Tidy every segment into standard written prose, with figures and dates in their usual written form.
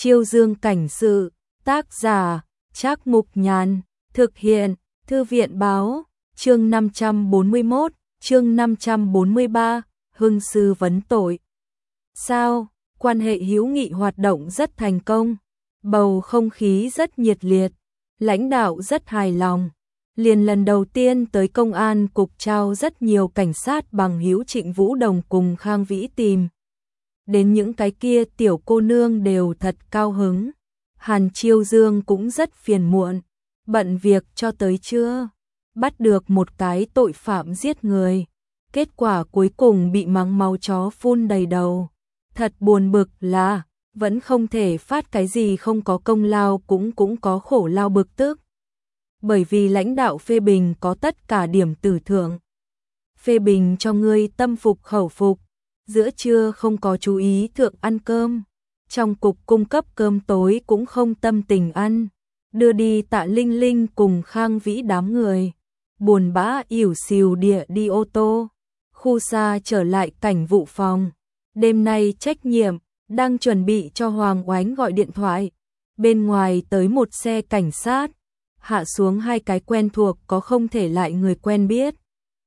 Chiêu Dương cảnh sự, tác giả, Trác Mục Nhàn, thực hiện, Thư viện báo, chương 541, chương 543, hưng sư vấn tội. Sao, quan hệ hữu nghị hoạt động rất thành công, bầu không khí rất nhiệt liệt, lãnh đạo rất hài lòng. Liền lần đầu tiên tới công an cục trao rất nhiều cảnh sát bằng hữu Trịnh Vũ Đồng cùng Khang Vĩ tìm. Đến những cái kia tiểu cô nương đều thật cao hứng. Hàn Chiêu Dương cũng rất phiền muộn, bận việc cho tới trưa, bắt được một cái tội phạm giết người. Kết quả cuối cùng bị mắng máu chó phun đầy đầu. Thật buồn bực là, vẫn không thể phát cái gì không có công lao cũng có khổ lao bực tức. Bởi vì lãnh đạo phê bình có tất cả điểm tử thưởng. Phê bình cho ngươi tâm phục khẩu phục, giữa trưa không có chú ý thượng ăn cơm. Trong cục cung cấp cơm tối cũng không tâm tình ăn, đưa đi Tạ Linh Linh cùng Khang Vĩ đám người. Buồn bã ỉu xìu địa đi ô tô, khu xa trở lại cảnh vụ phòng. Đêm nay trách nhiệm, đang chuẩn bị cho Hoàng Oánh gọi điện thoại. Bên ngoài tới một xe cảnh sát, hạ xuống hai cái quen thuộc có không thể lại người quen biết.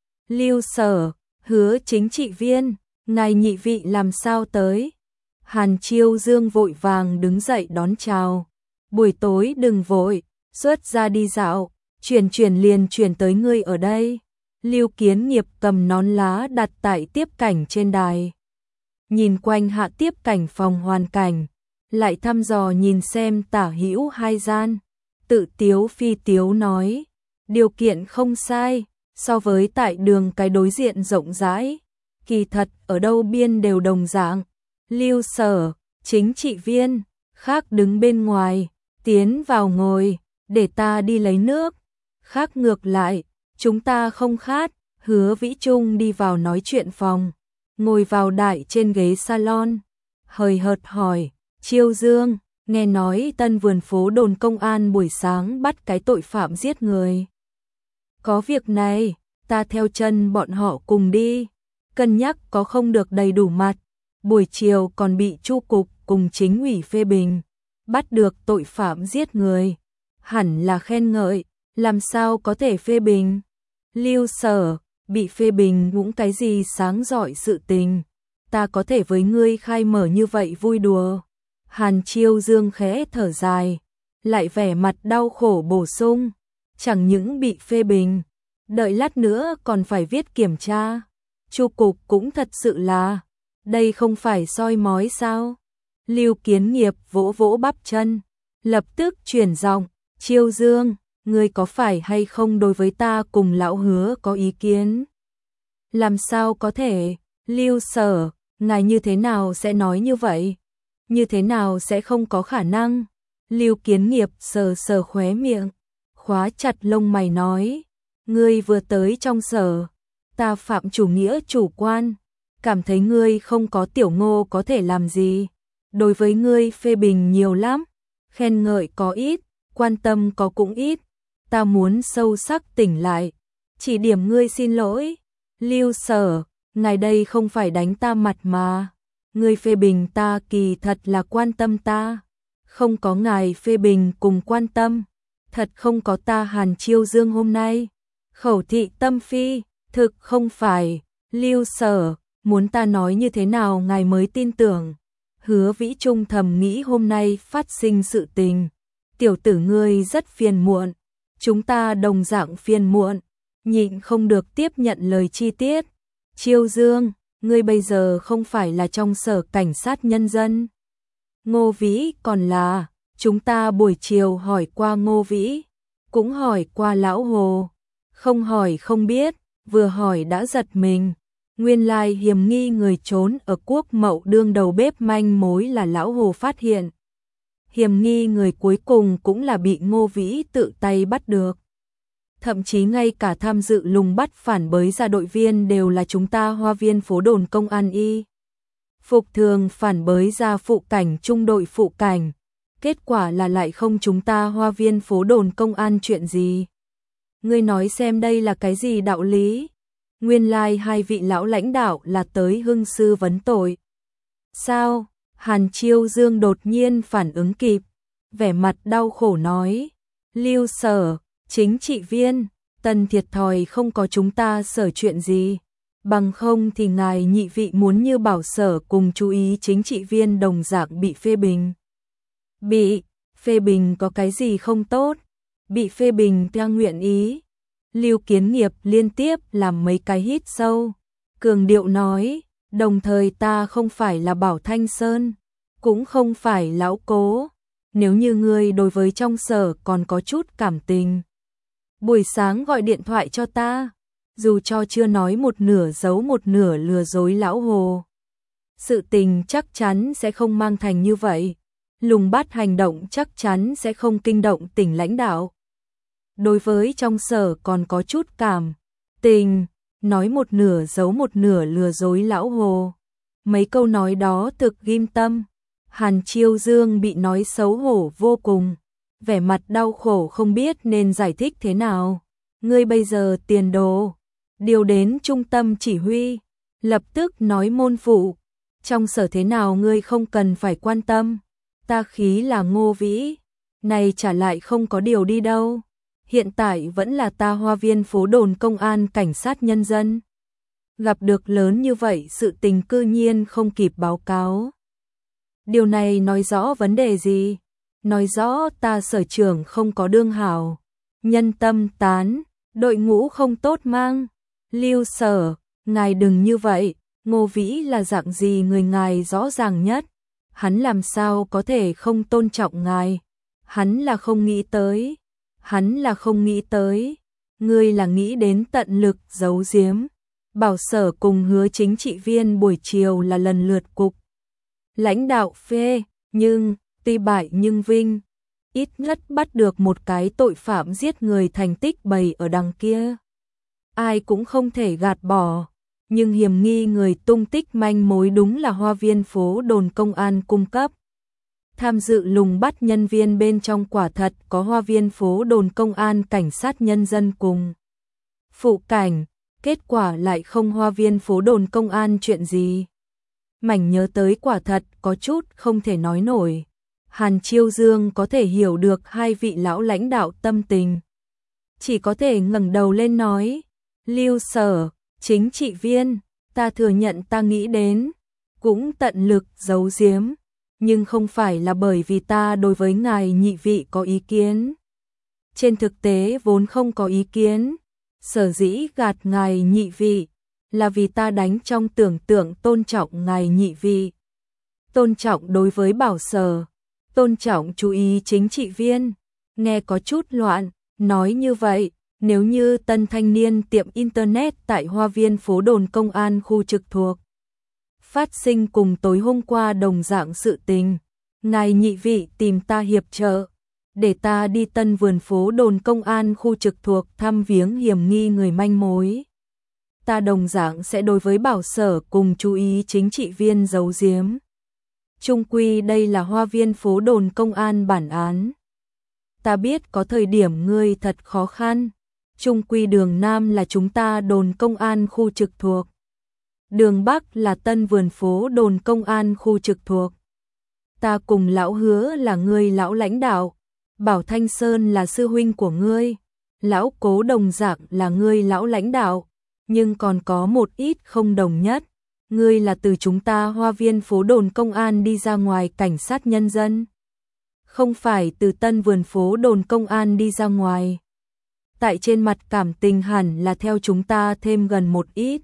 Lưu Sở, Hứa chính trị viên, ngài nhị vị làm sao tới? Hàn Chiêu Dương vội vàng đứng dậy đón chào. Buổi tối đừng vội, xuất ra đi dạo, chuyển liền chuyển tới ngươi ở đây. Lưu Kiến Nghiệp cầm nón lá đặt tại tiếp cảnh trên đài. Nhìn quanh hạ tiếp cảnh phòng hoàn cảnh, lại thăm dò nhìn xem tả hữu hai gian. Tự tiếu phi tiếu nói, điều kiện không sai, so với tại đường cái đối diện rộng rãi. Kỳ thật ở đâu biên đều đồng dạng. Lưu Sở, chính trị viên, khác đứng bên ngoài, tiến vào ngồi, để ta đi lấy nước. Khác ngược lại, chúng ta không khát. Hứa Vĩ Trung đi vào nói chuyện phòng, ngồi vào đại trên ghế salon, hời hợt hỏi, Chiêu Dương, nghe nói Tân Vườn phố đồn công an buổi sáng bắt cái tội phạm giết người. Có việc này, ta theo chân bọn họ cùng đi, cân nhắc có không được đầy đủ mặt. Buổi chiều còn bị Chu cục cùng chính ủy phê bình, bắt được tội phạm giết người. Hẳn là khen ngợi, làm sao có thể phê bình? Lưu Sở, bị phê bình cũng cái gì sáng rọi sự tình. Ta có thể với ngươi khai mở như vậy vui đùa. Hàn Chiêu Dương khẽ thở dài, lại vẻ mặt đau khổ bổ sung. Chẳng những bị phê bình, đợi lát nữa còn phải viết kiểm tra. Chu cục cũng thật sự là, đây không phải soi mói sao? Lưu Kiến Nghiệp vỗ vỗ bắp chân, lập tức chuyển giọng, Chiêu Dương, ngươi có phải hay không đối với ta cùng lão Hứa có ý kiến? Làm sao có thể? Lưu Sở, ngài như thế nào sẽ nói như vậy? Như thế nào sẽ không có khả năng? Lưu Kiến Nghiệp sờ sờ khóe miệng, khóa chặt lông mày nói, ngươi vừa tới trong sở, ta phạm chủ nghĩa chủ quan, cảm thấy ngươi không có tiểu Ngô có thể làm gì. Đối với ngươi phê bình nhiều lắm, khen ngợi có ít, quan tâm có cũng ít. Ta muốn sâu sắc tỉnh lại, chỉ điểm ngươi xin lỗi. Lưu Sở, ngài đây không phải đánh ta mặt mà. Ngươi phê bình ta kỳ thật là quan tâm ta. Không có ngài phê bình cùng quan tâm, thật không có ta Hàn Chiêu Dương hôm nay. Khẩu thị tâm phi, thực không phải. Lưu Sở, muốn ta nói như thế nào ngài mới tin tưởng? Hứa Vĩ Trung thầm nghĩ hôm nay phát sinh sự tình. Tiểu tử ngươi rất phiền muộn, chúng ta đồng dạng phiền muộn, nhịn không được tiếp nhận lời chi tiết. Chiêu Dương, ngươi bây giờ không phải là trong sở cảnh sát nhân dân. Ngô Vĩ còn là, chúng ta buổi chiều hỏi qua Ngô Vĩ, cũng hỏi qua lão Hồ. Không hỏi không biết, vừa hỏi đã giật mình. Nguyên lai hiểm nghi người trốn ở Quốc Mậu đương đầu bếp manh mối là lão Hồ phát hiện. Hiểm nghi người cuối cùng cũng là bị Ngô Vĩ tự tay bắt được. Thậm chí ngay cả tham dự lùng bắt phản bới ra đội viên đều là chúng ta Hoa Viên phố đồn công an y. Phục thường phản bới ra phụ cảnh trung đội phụ cảnh. Kết quả là lại không chúng ta Hoa Viên phố đồn công an chuyện gì. Ngươi nói xem đây là cái gì đạo lý? Nguyên lai hai vị lão lãnh đạo là tới hưng sư vấn tội. Sao? Hàn Chiêu Dương đột nhiên phản ứng kịp, vẻ mặt đau khổ nói, Lưu Sở, chính trị viên, Tần thiệt thòi không có chúng ta Sở chuyện gì, bằng không thì ngài nhị vị muốn như Bảo Sở cùng chú ý chính trị viên đồng dạng bị phê bình. Bị phê bình có cái gì không tốt, bị phê bình ta nguyện ý. Lưu Kiến Nghiệp liên tiếp làm mấy cái hít sâu, cường điệu nói, đồng thời ta không phải là Bảo Thanh Sơn, cũng không phải lão Cố, nếu như ngươi đối với trong Sở còn có chút cảm tình, buổi sáng gọi điện thoại cho ta, dù cho chưa nói một nửa giấu một nửa lừa dối lão Hồ. Sự tình chắc chắn sẽ không mang thành như vậy, Lùng Bắt hành động chắc chắn sẽ không kinh động tỉnh lãnh đạo. Đối với trong Sở còn có chút cảm tình, nói một nửa giấu một nửa lừa dối lão Hồ. Mấy câu nói đó thực ghim tâm. Hàn Chiêu Dương bị nói xấu hổ vô cùng, vẻ mặt đau khổ không biết nên giải thích thế nào. Ngươi bây giờ tiền đồ, điều đến trung tâm chỉ huy, lập tức nói môn phụ, trong Sở thế nào ngươi không cần phải quan tâm, ta khí là Ngô Vĩ, này trả lại không có điều đi đâu, hiện tại vẫn là ta Hoa Viên phố đồn công an cảnh sát nhân dân. Gặp được lớn như vậy sự tình cư nhiên không kịp báo cáo. Điều này nói rõ vấn đề gì? Nói rõ ta Sở trưởng không có đương hảo, nhân tâm tán, đội ngũ không tốt mang. Lưu Sở, ngài đừng như vậy, Ngô Vĩ là dạng gì người ngài rõ ràng nhất, hắn làm sao có thể không tôn trọng ngài, hắn là không nghĩ tới, ngươi là nghĩ đến tận lực giấu giếm. Bảo Sở cùng Hứa chính trị viên buổi chiều là lần lượt cục lãnh đạo phê, nhưng tuy bại nhưng vinh, ít nhất bắt được một cái tội phạm giết người thành tích bày ở đằng kia. Ai cũng không thể gạt bỏ, nhưng hiểm nghi người tung tích manh mối đúng là Hoa Viên phố đồn công an cung cấp. Tham dự lùng bắt nhân viên bên trong quả thật có Hoa Viên phố đồn công an cảnh sát nhân dân cùng phụ cảnh, kết quả lại không Hoa Viên phố đồn công an chuyện gì. Mảnh nhớ tới quả thật có chút không thể nói nổi. Hàn Chiêu Dương có thể hiểu được hai vị lão lãnh đạo tâm tình, chỉ có thể ngẩng đầu lên nói, Lưu Sở, chính trị viên, ta thừa nhận ta nghĩ đến, cũng tận lực giấu giếm, nhưng không phải là bởi vì ta đối với ngài nhị vị có ý kiến. Trên thực tế vốn không có ý kiến, sở dĩ gạt ngài nhị vị, là vì ta đánh trong tưởng tượng tôn trọng ngài nhị vị. Tôn trọng đối với Bảo Sở, tôn trọng chú ý chính trị viên, nghe có chút loạn, nói như vậy, nếu như Tân Thanh Niên tiệm Internet tại Hoa Viên phố đồn công an khu trực thuộc phát sinh cùng tối hôm qua đồng dạng sự tình, ngài nhị vị tìm ta hiệp trợ, để ta đi Tân Vườn phố đồn công an khu trực thuộc thăm viếng hiểm nghi người manh mối. Ta đồng dạng sẽ đối với Bảo Sở cùng chú ý chính trị viên giấu giếm. Chung quy đây là Hoa Viên phố đồn công an bản án. Ta biết có thời điểm ngươi thật khó khăn. Chung quy đường Nam là chúng ta đồn công an khu trực thuộc. Đường Bắc là Tân Vườn phố đồn công an khu trực thuộc. Ta cùng lão Hứa là ngươi lão lãnh đạo. Bảo Thanh Sơn là sư huynh của ngươi. Lão Cố đồng dạng là ngươi lão lãnh đạo. Nhưng còn có một ít không đồng nhất. Ngươi là từ chúng ta Hoa Viên phố đồn công an đi ra ngoài cảnh sát nhân dân. Không phải từ Tân Vườn phố đồn công an đi ra ngoài. Tại trên mặt cảm tình hẳn là theo chúng ta thêm gần một ít.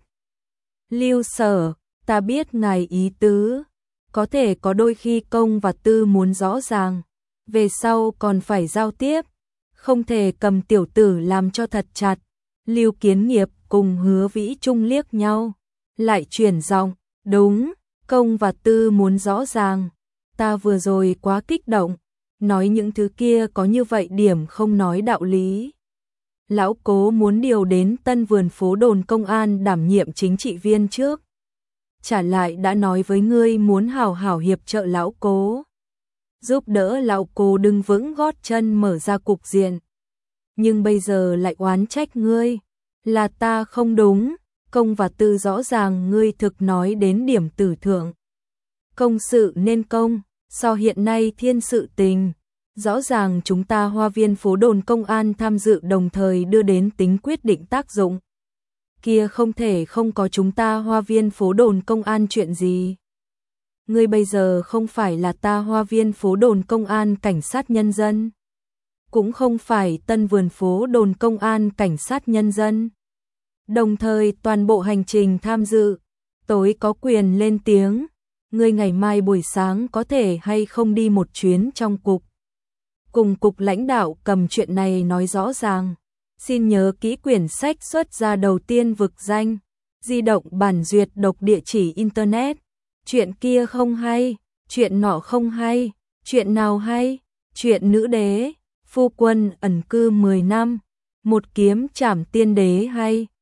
Lưu Sở, ta biết ngài ý tứ. Có thể có đôi khi công và tư muốn rõ ràng. Về sau còn phải giao tiếp. Không thể cầm tiểu tử làm cho thật chặt. Lưu Kiến Nghiệp cùng Hứa Vĩ Trung liếc nhau. Lại chuyển giọng, đúng, công và tư muốn rõ ràng. Ta vừa rồi quá kích động. Nói những thứ kia có như vậy điểm không nói đạo lý. Lão Cố muốn điều đến Tân Vườn phố đồn công an đảm nhiệm chính trị viên trước. Trả lại đã nói với ngươi muốn hảo hảo hiệp trợ lão Cố. Giúp đỡ lão Cố đứng vững gót chân mở ra cục diện. Nhưng bây giờ lại oán trách ngươi. Là ta không đúng, công và tư rõ ràng ngươi thực nói đến điểm tử thượng. Công sự nên công, so hiện nay thiên sự tình. Rõ ràng chúng ta Hoa viên phố đồn công an tham dự đồng thời đưa đến tính quyết định tác dụng. Kia không thể không có chúng ta Hoa viên phố đồn công an chuyện gì. Ngươi bây giờ không phải là ta Hoa viên phố đồn công an cảnh sát nhân dân. Cũng không phải Tân Vườn phố đồn công an cảnh sát nhân dân. Đồng thời toàn bộ hành trình tham dự, tối có quyền lên tiếng. Ngươi ngày mai buổi sáng có thể hay không đi một chuyến trong cục. Cùng cục lãnh đạo cầm chuyện này nói rõ ràng. Xin nhớ kỹ quyển sách xuất ra đầu tiên vực danh. Di động bản duyệt độc địa chỉ internet. Chuyện kia không hay, chuyện nọ không hay, chuyện nào hay, chuyện nữ đế, phu quân ẩn cư 10 năm, một kiếm trảm tiên đế hay.